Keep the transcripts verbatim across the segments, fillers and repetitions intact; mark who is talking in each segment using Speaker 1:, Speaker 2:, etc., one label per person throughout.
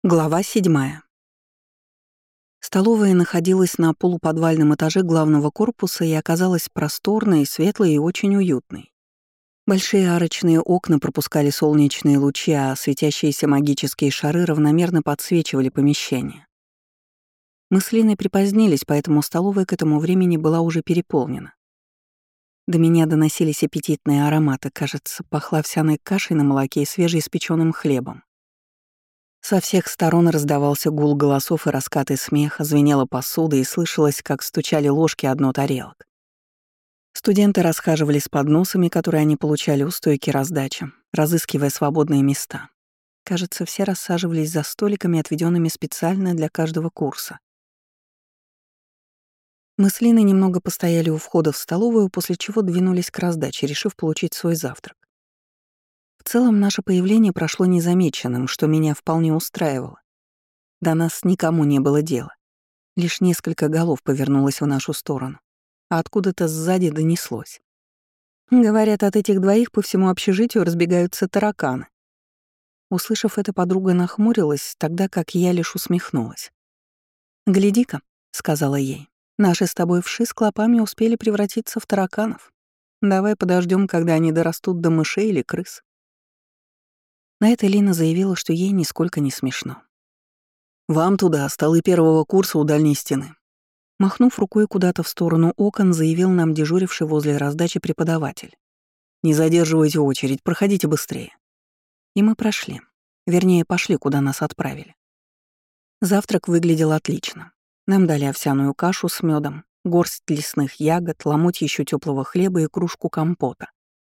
Speaker 1: Глава седьмая. Столовая находилась на полуподвальном этаже главного корпуса и оказалась просторной, светлой и очень уютной. Большие арочные окна пропускали солнечные лучи, а светящиеся магические шары равномерно подсвечивали помещение. Мы с Линой припозднились, поэтому столовая к этому времени была уже переполнена. До меня доносились аппетитные ароматы, кажется, пахло овсяной кашей на молоке и свежеиспечённым хлебом. Со всех сторон раздавался гул голосов и раскаты смеха, звенела посуда и слышалось, как стучали ложки о дно тарелок. Студенты расхаживали с подносами, которые они получали у стойки раздачи, разыскивая свободные места. Кажется, все рассаживались за столиками, отведенными специально для каждого курса. Мы с Линой немного постояли у входа в столовую, после чего двинулись к раздаче, решив получить свой завтрак. В целом, наше появление прошло незамеченным, что меня вполне устраивало. До нас никому не было дела. Лишь несколько голов повернулось в нашу сторону, а откуда-то сзади донеслось. Говорят, от этих двоих по всему общежитию разбегаются тараканы. Услышав это, подруга нахмурилась, тогда как я лишь усмехнулась. «Гляди-ка», — сказала ей, — «наши с тобой вши с клопами успели превратиться в тараканов. Давай подождем, когда они дорастут до мышей или крыс». На это Лина заявила, что ей нисколько не смешно. «Вам туда, столы первого курса у дальней стены». Махнув рукой куда-то в сторону окон, заявил нам дежуривший возле раздачи преподаватель. «Не задерживайте очередь, проходите быстрее». И мы прошли. Вернее, пошли, куда нас отправили. Завтрак выглядел отлично. Нам дали овсяную кашу с медом, горсть лесных ягод, ломоть еще теплого хлеба и кружку компота.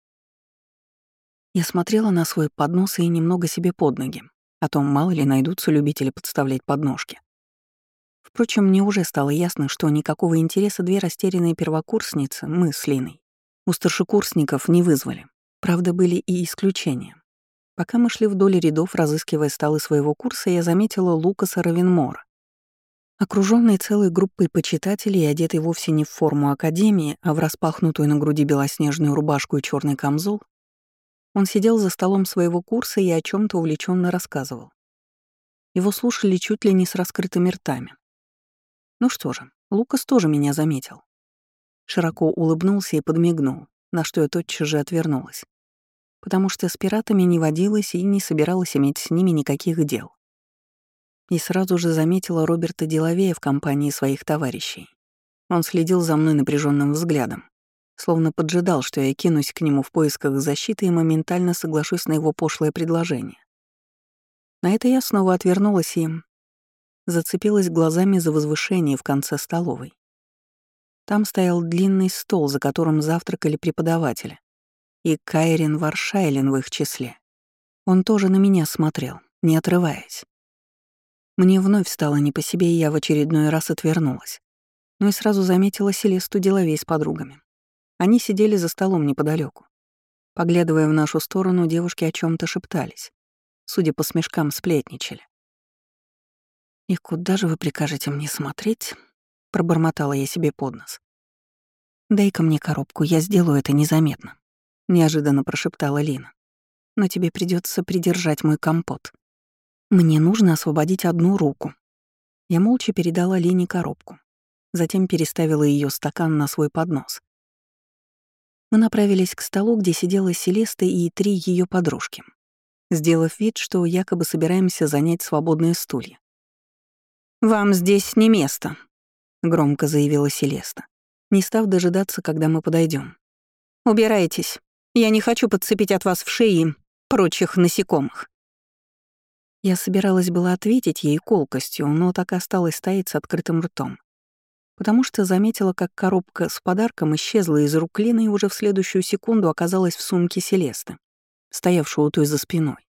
Speaker 1: Я смотрела на свой поднос и немного себе под ноги, а то мало ли найдутся любители подставлять подножки. Впрочем, мне уже стало ясно, что никакого интереса две растерянные первокурсницы, мы с Линой, у старшекурсников не вызвали. Правда, были и исключения. Пока мы шли вдоль рядов, разыскивая столы своего курса, я заметила Лукаса Равенмора. Окружённый целой группой почитателей и одетый вовсе не в форму академии, а в распахнутую на груди белоснежную рубашку и черный камзол, он сидел за столом своего курса и о чем то увлеченно рассказывал. Его слушали чуть ли не с раскрытыми ртами. Ну что же, Лукас тоже меня заметил. Широко улыбнулся и подмигнул, на что я тотчас же отвернулась, потому что с пиратами не водилась и не собиралась иметь с ними никаких дел. И сразу же заметила Роберта Делавея в компании своих товарищей. Он следил за мной напряженным взглядом, словно поджидал, что я кинусь к нему в поисках защиты и моментально соглашусь на его пошлое предложение. На это я снова отвернулась и зацепилась глазами за возвышение в конце столовой. Там стоял длинный стол, за которым завтракали преподаватели, и Кайрин Варшайлен в их числе. Он тоже на меня смотрел, не отрываясь. Мне вновь стало не по себе, и я в очередной раз отвернулась. Но и сразу заметила Селесту Делавей с подругами. Они сидели за столом неподалеку. Поглядывая в нашу сторону, девушки о чем то шептались. Судя по смешкам, сплетничали. «И куда же вы прикажете мне смотреть?» — пробормотала я себе под нос. «Дай-ка мне коробку, я сделаю это незаметно», — неожиданно прошептала Лина. «Но тебе придется придержать мой компот. Мне нужно освободить одну руку». Я молча передала Лине коробку, затем переставила ее стакан на свой поднос. Мы направились к столу, где сидела Селеста и три ее подружки, сделав вид, что якобы собираемся занять свободные стулья. «Вам здесь не место», — громко заявила Селеста, не став дожидаться, когда мы подойдем. «Убирайтесь. Я не хочу подцепить от вас в шее прочих насекомых». Я собиралась было ответить ей колкостью, но так и осталась стоять с открытым ртом, потому что заметила, как коробка с подарком исчезла из рук Лины и уже в следующую секунду оказалась в сумке Селесты, стоявшей у той за спиной.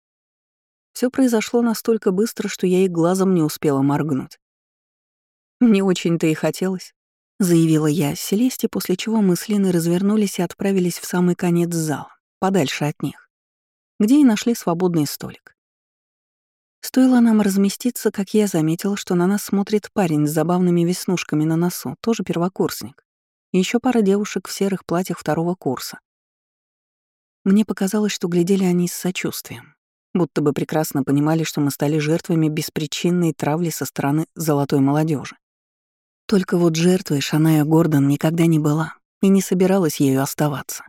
Speaker 1: Все произошло настолько быстро, что я и глазом не успела моргнуть. «Не очень-то и хотелось», — заявила я Селесте, после чего мы с Линой развернулись и отправились в самый конец зала, подальше от них, где и нашли свободный столик. Стоило нам разместиться, как я заметила, что на нас смотрит парень с забавными веснушками на носу, тоже первокурсник, и еще пара девушек в серых платьях второго курса. Мне показалось, что глядели они с сочувствием. будто бы прекрасно понимали, что мы стали жертвами беспричинной травли со стороны золотой молодежи. Только вот жертвой Шаная Гордон никогда не была и не собиралась ею оставаться.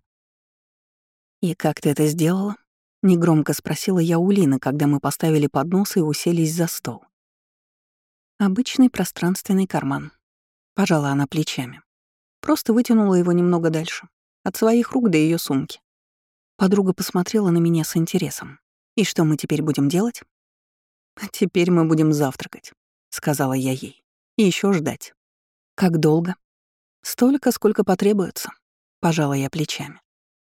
Speaker 1: «И как ты это сделала?» — негромко спросила я у Лины, когда мы поставили поднос и уселись за стол. «Обычный пространственный карман», — пожала она плечами. Просто вытянула его немного дальше, от своих рук до ее сумки. Подруга посмотрела на меня с интересом. «И что мы теперь будем делать?» «Теперь мы будем завтракать», — сказала я ей. «И еще ждать». «Как долго?» «Столько, сколько потребуется», — пожала я плечами.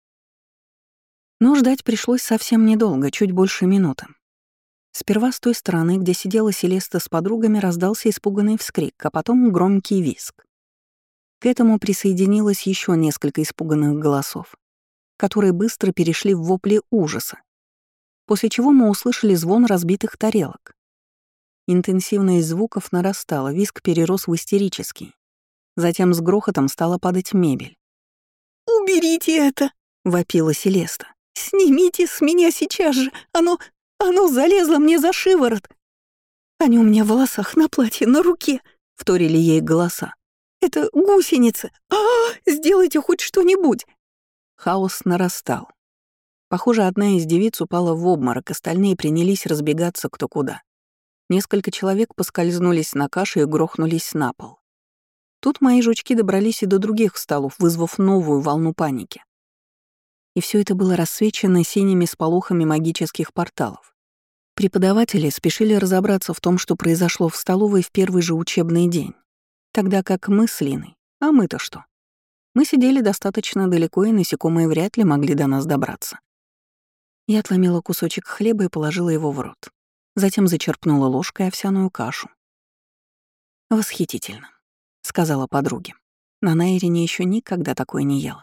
Speaker 1: Но ждать пришлось совсем недолго, чуть больше минуты. Сперва с той стороны, где сидела Селеста с подругами, раздался испуганный вскрик, а потом громкий визг. К этому присоединилось еще несколько испуганных голосов, которые быстро перешли в вопли ужаса, после чего мы услышали звон разбитых тарелок. Интенсивность звуков нарастала, визг перерос в истерический. Затем с грохотом стала падать мебель.
Speaker 2: «Уберите это!» — вопила Селеста. «Снимите с меня сейчас же! Оно... оно залезло мне за шиворот! Они у меня в волосах, на платье, на руке!» — вторили ей голоса. «Это гусеницы! А, сделайте хоть что-нибудь!»
Speaker 1: Хаос нарастал. Похоже, одна из девиц упала в обморок, остальные принялись разбегаться кто куда. Несколько человек поскользнулись на каше и грохнулись на пол. Тут мои жучки добрались и до других столов, вызвав новую волну паники. И все это было рассвечено синими сполохами магических порталов. Преподаватели спешили разобраться в том, что произошло в столовой в первый же учебный день, тогда как мы с Линой, а мы-то что? Мы сидели достаточно далеко, и насекомые вряд ли могли до нас добраться. Я отломила кусочек хлеба и положила его в рот. Затем зачерпнула ложкой овсяную кашу. «Восхитительно», — сказала подруге. На Найрине еще никогда такое не ела.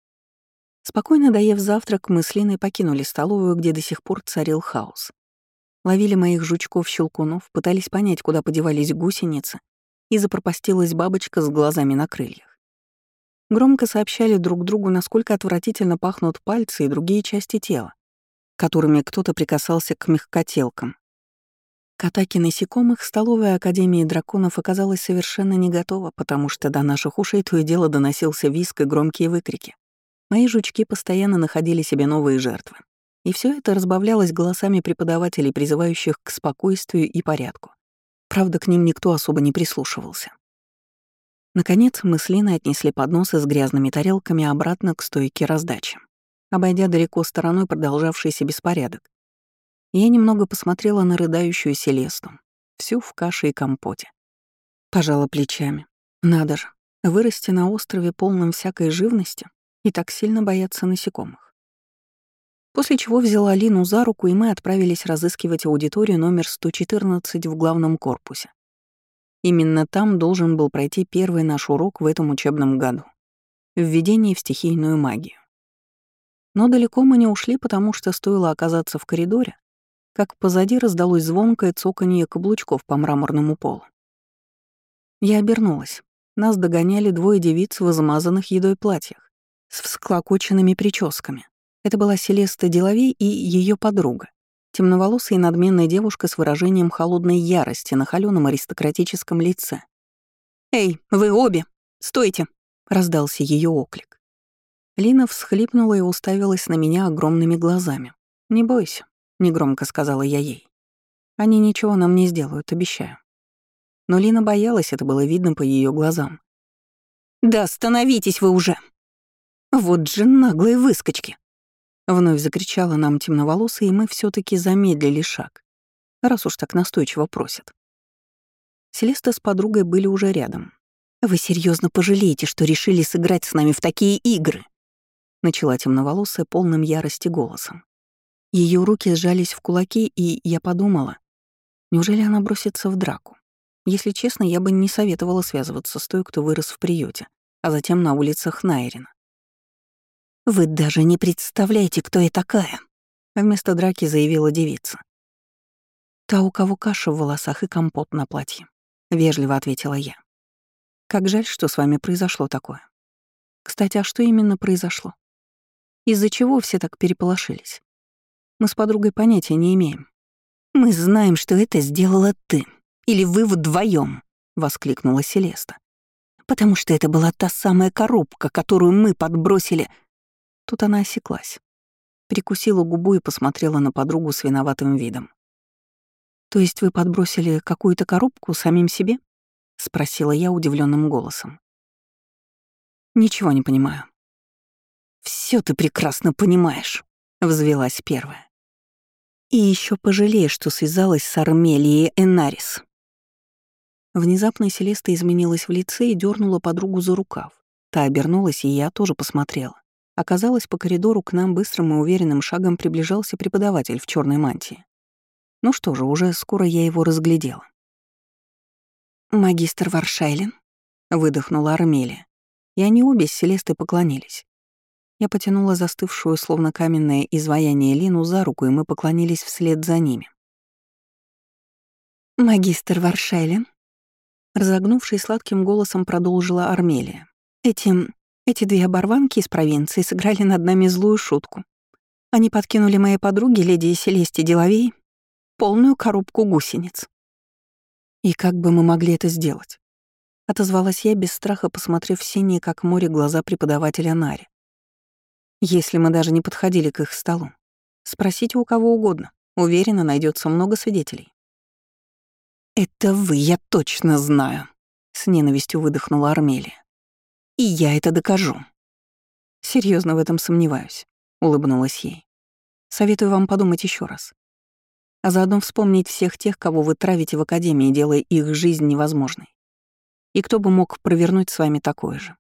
Speaker 1: Спокойно доев завтрак, мы с Линой покинули столовую, где до сих пор царил хаос. Ловили моих жучков-щелкунов, пытались понять, куда подевались гусеницы, и запропастилась бабочка с глазами на крыльях. Громко сообщали друг другу, насколько отвратительно пахнут пальцы и другие части тела, которыми кто-то прикасался к мягкотелкам. К атаке насекомых столовая Академии драконов оказалась совершенно не готова, потому что до наших ушей то и дело доносился визг и громкие выкрики. Мои жучки постоянно находили себе новые жертвы. И все это разбавлялось голосами преподавателей, призывающих к спокойствию и порядку. Правда, к ним никто особо не прислушивался. Наконец, мы с Линой отнесли подносы с грязными тарелками обратно к стойке раздачи, обойдя далеко стороной продолжавшийся беспорядок. Я немного посмотрела на рыдающую Селесту, всю в каше и компоте. Пожала плечами. Надо же, вырасти на острове, полном всякой живности, и так сильно бояться насекомых. После чего взяла Лину за руку, и мы отправились разыскивать аудиторию номер сто четырнадцать в главном корпусе. Именно там должен был пройти первый наш урок в этом учебном году — введение в стихийную магию. Но далеко мы не ушли, потому что стоило оказаться в коридоре, как позади раздалось звонкое цоканье каблучков по мраморному полу. Я обернулась. Нас догоняли двое девиц в измазанных едой платьях, с всклокоченными прическами. Это была Селеста Деловей и ее подруга, темноволосая и надменная девушка с выражением холодной ярости на холёном аристократическом лице. «Эй, вы обе! Стойте!» — раздался ее оклик. Лина всхлипнула и уставилась на меня огромными глазами. «Не бойся», — негромко сказала я ей. «Они ничего нам не сделают, обещаю». Но Лина боялась, это было видно по ее глазам. «Да остановитесь вы уже! Вот же наглые выскочки!» Вновь закричала нам темноволосая, и мы все таки замедлили шаг, раз уж так настойчиво просят. Селеста с подругой были уже рядом. «Вы серьезно пожалеете, что решили сыграть с нами в такие игры?» Начала темноволосая полным ярости голосом. Ее руки сжались в кулаки, и я подумала, неужели она бросится в драку? Если честно, я бы не советовала связываться с той, кто вырос в приюте, а затем на улицах Найрина. «Вы даже не представляете, кто я такая!» Вместо драки заявила девица. «Та, у кого каша в волосах и компот на платье», — вежливо ответила я. «Как жаль, что с вами произошло такое. Кстати, а что именно произошло? Из-за чего все так переполошились?» Мы с подругой понятия не имеем».
Speaker 2: «Мы знаем, что это сделала ты. Или вы вдвоем, воскликнула Селеста. «Потому что это была та самая коробка, которую мы подбросили».
Speaker 1: Тут она осеклась, прикусила губу и посмотрела на подругу с виноватым видом. «То есть вы подбросили какую-то коробку самим себе?» — спросила я удивленным голосом. «Ничего не понимаю».
Speaker 2: «Всё ты прекрасно понимаешь», — взвилась первая. «И ещё пожалеешь, что связалась с Армелией Энарис».
Speaker 1: Внезапно Селеста изменилась в лице и дернула подругу за рукав. Та обернулась, и я тоже посмотрела. Оказалось, по коридору к нам быстрым и уверенным шагом приближался преподаватель в черной мантии. Ну что же, уже скоро я его разглядела.
Speaker 2: «Магистр Варшайлен»,
Speaker 1: — выдохнула Армелия, и они обе с Селестой поклонились. Я потянула застывшую, словно каменное изваяние Лину за руку, и мы поклонились вслед за ними.
Speaker 2: «Магистр Варшайлен»,
Speaker 1: — разогнувшись сладким голосом продолжила Армелия.
Speaker 2: «Эти... эти две оборванки из провинции сыграли над нами злую шутку. Они подкинули моей подруге, леди Селесте Деловей, полную коробку гусениц».
Speaker 1: «И как бы мы могли это сделать?» — отозвалась я без страха, посмотрев в синие, как море, глаза преподавателя Нари. «Если мы даже не подходили к их столу. Спросите у кого угодно. Уверена, найдется много свидетелей».
Speaker 2: «Это вы, я точно знаю», — с ненавистью выдохнула Армелия. «И я это докажу».
Speaker 1: Серьезно в этом сомневаюсь», — улыбнулась ей. «Советую вам подумать еще раз. А заодно вспомнить всех тех, кого вы травите в академии, делая их жизнь невозможной. И кто бы мог провернуть с вами такое же».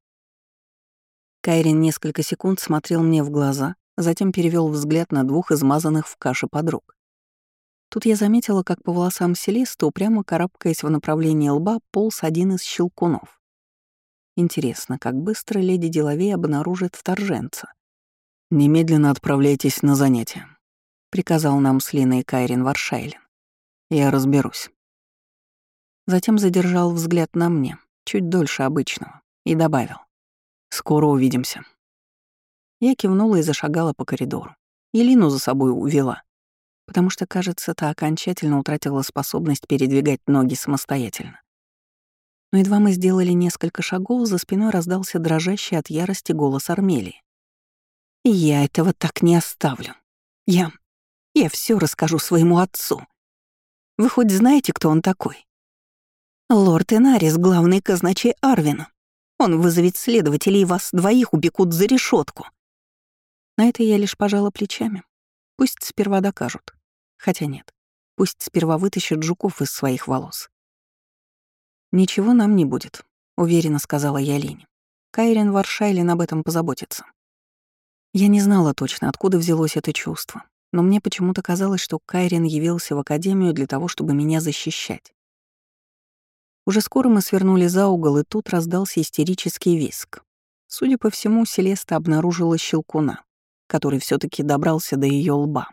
Speaker 1: Кайрин несколько секунд смотрел мне в глаза, затем перевел взгляд на двух измазанных в каше подруг. Тут я заметила, как по волосам Селесты, упрямо карабкаясь в направлении лба, полз один из щелкунов. Интересно, как быстро леди Деловей обнаружит вторженца. «Немедленно отправляйтесь на занятия», — приказал нам с Линой Кайрин Варшайлен. «Я разберусь». Затем задержал взгляд на мне, чуть дольше обычного, и добавил: «Скоро увидимся». Я кивнула и зашагала по коридору. И Лину за собой увела, потому что, кажется, та окончательно утратила способность передвигать ноги самостоятельно. Но едва мы сделали несколько шагов, за спиной раздался дрожащий от ярости голос Армелии.
Speaker 2: «Я этого так не оставлю. Я... я всё расскажу своему отцу. Вы хоть знаете, кто он такой? Лорд Энарис, главный казначей Арвина. Он вызовет следователей, и вас двоих упекут за решетку».
Speaker 1: На это я лишь пожала плечами. Пусть сперва докажут. Хотя нет, пусть сперва вытащат жуков из своих волос. «Ничего нам не будет», — уверенно сказала я Лине. «Кайрин Варшайлен об этом позаботится». Я не знала точно, откуда взялось это чувство, но мне почему-то казалось, что Кайрин явился в академию для того, чтобы меня защищать. Уже скоро мы свернули за угол, и тут раздался истерический визг. Судя по всему, Селеста обнаружила щелкуна, который все таки добрался до ее лба.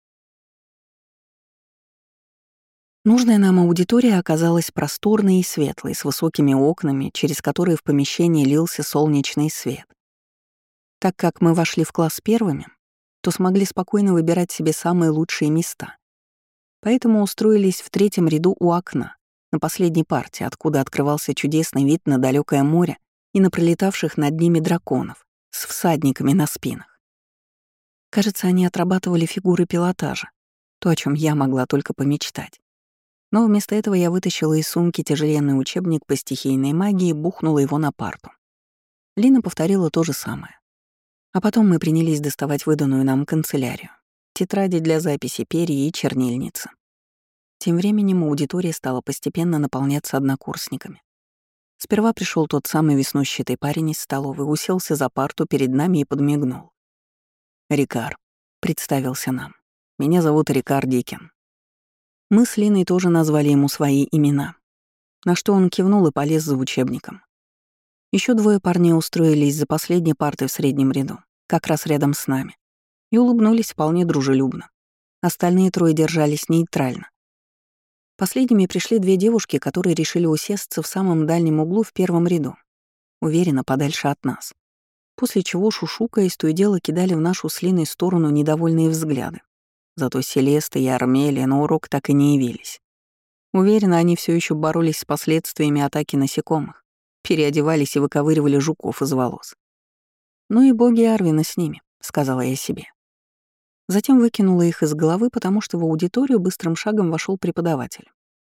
Speaker 1: Нужная нам аудитория оказалась просторной и светлой, с высокими окнами, через которые в помещении лился солнечный свет. Так как мы вошли в класс первыми, то смогли спокойно выбирать себе самые лучшие места. Поэтому устроились в третьем ряду у окна, на последней парте, откуда открывался чудесный вид на далекое море и на пролетавших над ними драконов с всадниками на спинах. Кажется, они отрабатывали фигуры пилотажа, то, о чем я могла только помечтать. Но вместо этого я вытащила из сумки тяжеленный учебник по стихийной магии и бухнула его на парту. Лина повторила то же самое. А потом мы принялись доставать выданную нам канцелярию, тетради для записи, перья и чернильницы. Тем временем аудитория стала постепенно наполняться однокурсниками. Сперва пришел тот самый веснущатый парень из столовой, уселся за парту перед нами и подмигнул. «Рикар», — представился нам. «Меня зовут Рикар Дикин». Мы с Линой тоже назвали ему свои имена, на что он кивнул и полез за учебником. Еще двое парней устроились за последней партой в среднем ряду, как раз рядом с нами, и улыбнулись вполне дружелюбно. Остальные трое держались нейтрально. Последними пришли две девушки, которые решили усесться в самом дальнем углу в первом ряду, уверенно подальше от нас, после чего, шушукаясь, то и дело кидали в нашу с Линой сторону недовольные взгляды. Зато Селеста и Армелия на урок так и не явились. Уверена, они все еще боролись с последствиями атаки насекомых, переодевались и выковыривали жуков из волос. «Ну и боги Арвина с ними», — сказала я себе. Затем выкинула их из головы, потому что в аудиторию быстрым шагом вошел преподаватель.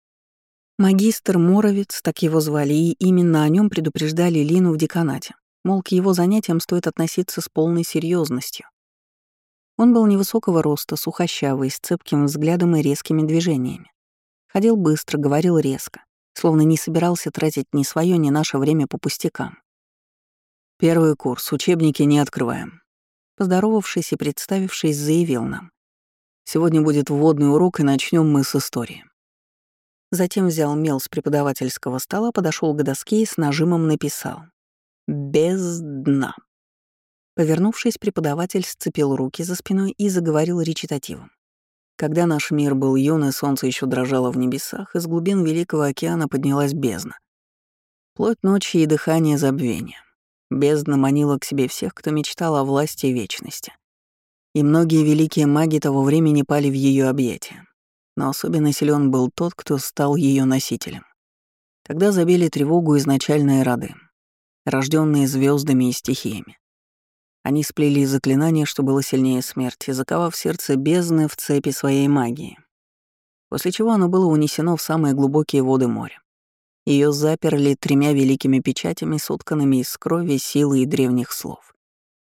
Speaker 1: Магистр Моровец, так его звали, и именно о нем предупреждали Лину в деканате. Мол, к его занятиям стоит относиться с полной серьезностью. Он был невысокого роста, сухощавый, с цепким взглядом и резкими движениями. Ходил быстро, говорил резко, словно не собирался тратить ни свое, ни наше время по пустякам. «Первый курс, учебники не открываем», — поздоровавшись и представившись, заявил нам. «Сегодня будет вводный урок, и начнем мы с истории». Затем взял мел с преподавательского стола, подошел к доске и с нажимом написал «Без дна». Повернувшись, преподаватель сцепил руки за спиной и заговорил речитативом. Когда наш мир был юн, и солнце еще дрожало в небесах, из глубин Великого океана поднялась бездна. Плоть ночи и дыхание забвения. Бездна манила к себе всех, кто мечтал о власти и вечности. И многие великие маги того времени пали в ее объятия. Но особенно силен был тот, кто стал ее носителем. Тогда забили тревогу изначальные роды, рожденные звездами и стихиями. Они сплели заклинание, что было сильнее смерти, заковав сердце бездны в цепи своей магии. После чего оно было унесено в самые глубокие воды моря. Ее заперли тремя великими печатями, сотканными из крови, силы и древних слов.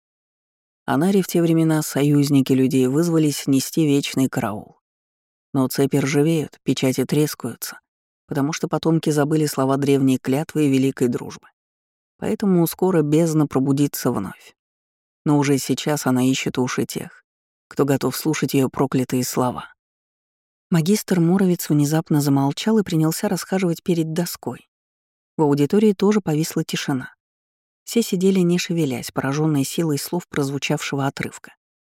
Speaker 1: Анари в те времена союзники людей вызвались нести вечный караул. Но цепи ржавеют, печати трескаются, потому что потомки забыли слова древней клятвы и великой дружбы. Поэтому скоро бездна пробудится вновь. Но уже сейчас она ищет уши тех, кто готов слушать ее проклятые слова. Магистр Моровец внезапно замолчал и принялся расхаживать перед доской. В аудитории тоже повисла тишина. Все сидели, не шевелясь, пораженные силой слов прозвучавшего отрывка.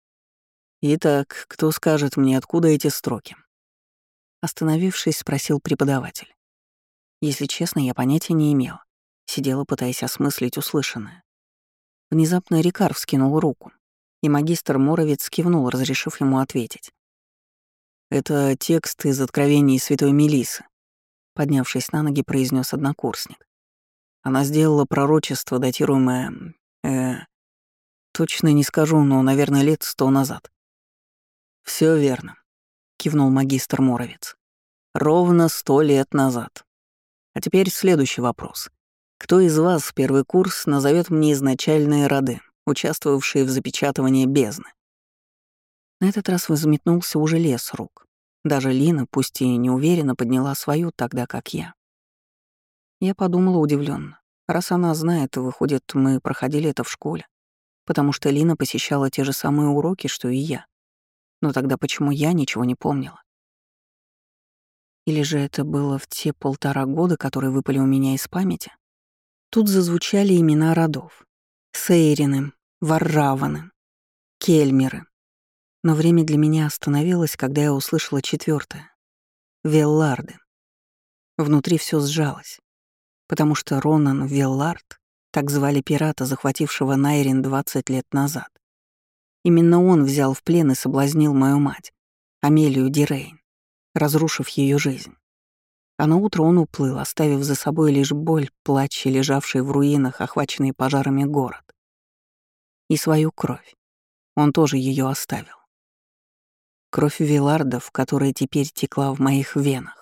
Speaker 1: «Итак, кто скажет мне, откуда эти строки?» Остановившись, спросил преподаватель. Если честно, я понятия не имела. Сидела, пытаясь осмыслить услышанное. Внезапно Рикар вскинул руку, и магистр Моровец кивнул, разрешив ему ответить. «Это текст из Откровений святой Мелиссы», — поднявшись на ноги, произнес однокурсник. Она сделала пророчество, датируемое... Э, точно не скажу, но, наверное, лет сто назад. Все верно», — кивнул магистр Моровец. «Ровно сто лет назад. А теперь следующий вопрос. Кто из вас в первый курс назовет мне изначальные роды, участвовавшие в запечатывании бездны?» На этот раз взметнулся уже лес рук. Даже Лина, пусть и неуверенно, подняла свою, тогда как я. Я подумала удивленно. Раз она знает, выходит, мы проходили это в школе, потому что Лина посещала те же самые уроки, что и я. Но тогда почему я ничего не помнила? Или же это было в те полтора года, которые выпали у меня из памяти? Тут зазвучали имена родов. Сейрины, Варраваны, Кельмеры. Но время для меня остановилось, когда я услышала четвертое — Велларды. Внутри все сжалось, потому что Ронан Веллард, так звали пирата, захватившего Найрин двадцать лет назад. Именно он взял в плен и соблазнил мою мать, Амелию Дирейн, разрушив ее жизнь. А на утро он уплыл, оставив за собой лишь боль, плач и лежавший в руинах, охваченный пожарами город. И свою кровь. Он тоже ее оставил. Кровь Вилардов, которая теперь текла в моих венах.